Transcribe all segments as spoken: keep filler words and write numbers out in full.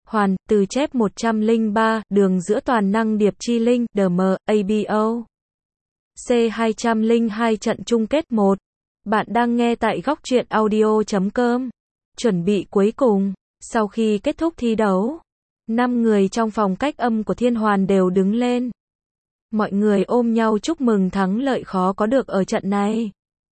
Hoàn, từ chép một trăm lẻ ba, đường giữa toàn năng điệp chi linh, đê em, a bê o. C hai trăm lẻ hai trận chung kết một. Bạn đang nghe tại góc truyện audio chấm com. Chuẩn bị cuối cùng, sau khi kết thúc thi đấu, năm người trong phòng cách âm của Thiên Hoàn đều đứng lên. Mọi người ôm nhau chúc mừng thắng lợi khó có được ở trận này.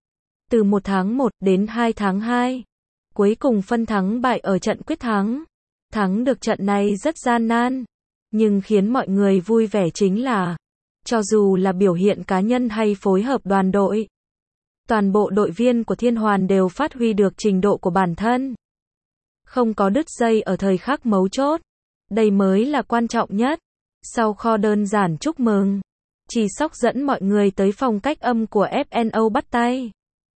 Từ một tháng một đến hai tháng hai, cuối cùng phân thắng bại ở trận quyết thắng. Thắng được trận này rất gian nan, nhưng khiến mọi người vui vẻ chính là, cho dù là biểu hiện cá nhân hay phối hợp đoàn đội, toàn bộ đội viên của Thiên Hoàn đều phát huy được trình độ của bản thân. Không có đứt dây ở thời khắc mấu chốt. Đây mới là quan trọng nhất. Sau kho đơn giản chúc mừng, Trì Sóc dẫn mọi người tới phòng cách âm của ép en ô bắt tay.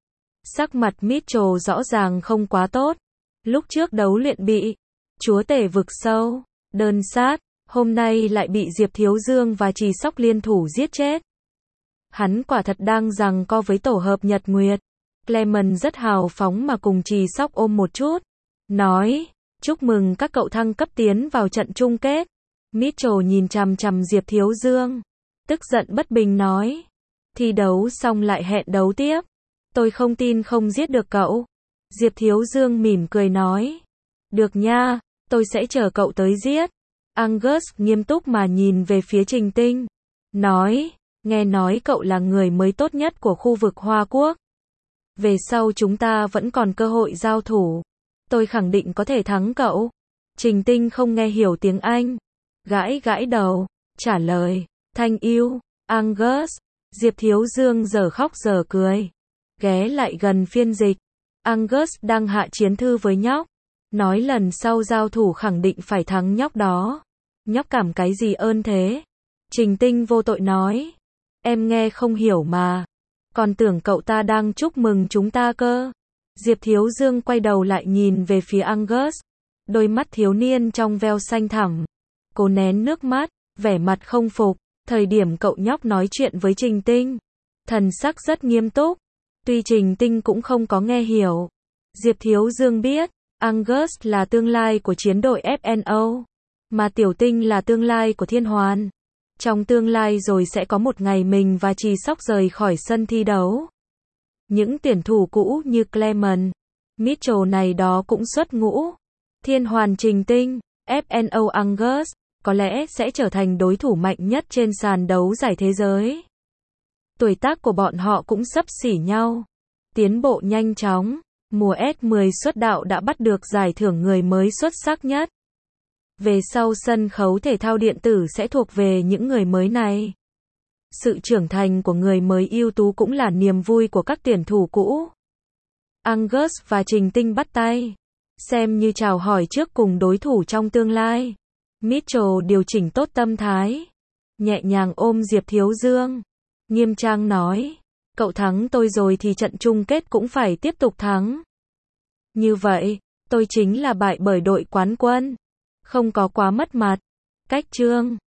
Sắc mặt Mitchell rõ ràng không quá tốt. Lúc trước đấu luyện bị chúa tể vực sâu, đơn sát, hôm nay lại bị Diệp Thiếu Dương và Trì Sóc liên thủ giết chết. Hắn quả thật đang giằng co với tổ hợp Nhật Nguyệt. Clement rất hào phóng mà cùng Trì Sóc ôm một chút, nói, chúc mừng các cậu thăng cấp tiến vào trận chung kết. Mitchell nhìn chằm chằm Diệp Thiếu Dương, tức giận bất bình nói, thi đấu xong lại hẹn đấu tiếp. Tôi không tin không giết được cậu. Diệp Thiếu Dương mỉm cười nói, được nha, tôi sẽ chờ cậu tới giết. Angus nghiêm túc mà nhìn về phía Trình Tinh, nói, nghe nói cậu là người mới tốt nhất của khu vực Hoa Quốc. Về sau chúng ta vẫn còn cơ hội giao thủ. Tôi khẳng định có thể thắng cậu. Trình Tinh không nghe hiểu tiếng Anh, gãi gãi đầu, trả lời, thank you, Angus. Diệp Thiếu Dương giờ khóc giờ cười, ghé lại gần phiên dịch. Angus đang hạ chiến thư với nhóc, nói lần sau giao thủ khẳng định phải thắng nhóc đó. Nhóc cảm cái gì ơn thế? Trình Tinh vô tội nói, em nghe không hiểu mà, còn tưởng cậu ta đang chúc mừng chúng ta cơ. Diệp Thiếu Dương quay đầu lại nhìn về phía Angus, đôi mắt thiếu niên trong veo xanh thẳm, cố nén nước mắt, vẻ mặt không phục. Thời điểm cậu nhóc nói chuyện với Trình Tinh, thần sắc rất nghiêm túc, tuy Trình Tinh cũng không có nghe hiểu. Diệp Thiếu Dương biết, Angus là tương lai của chiến đội ép en ô, mà Tiểu Tinh là tương lai của Thiên Hoàn. Trong tương lai rồi sẽ có một ngày mình và Trì Sóc rời khỏi sân thi đấu. Những tuyển thủ cũ như Clement, Mitchell này đó cũng xuất ngũ. Thiên Hoàn Trình Tinh, ép en ô Angus, có lẽ sẽ trở thành đối thủ mạnh nhất trên sàn đấu giải thế giới. Tuổi tác của bọn họ cũng xấp xỉ nhau, tiến bộ nhanh chóng. Mùa S mười xuất đạo đã bắt được giải thưởng người mới xuất sắc nhất. Về sau sân khấu thể thao điện tử sẽ thuộc về những người mới này. Sự trưởng thành của người mới ưu tú cũng là niềm vui của các tuyển thủ cũ. Angus và Trình Tinh bắt tay, xem như chào hỏi trước cùng đối thủ trong tương lai. Mitchell điều chỉnh tốt tâm thái, nhẹ nhàng ôm Diệp Thiếu Dương, nghiêm trang nói, cậu thắng tôi rồi thì trận chung kết cũng phải tiếp tục thắng. Như vậy, tôi chính là bại bởi đội quán quân. Không có quá mất mặt. Cách chương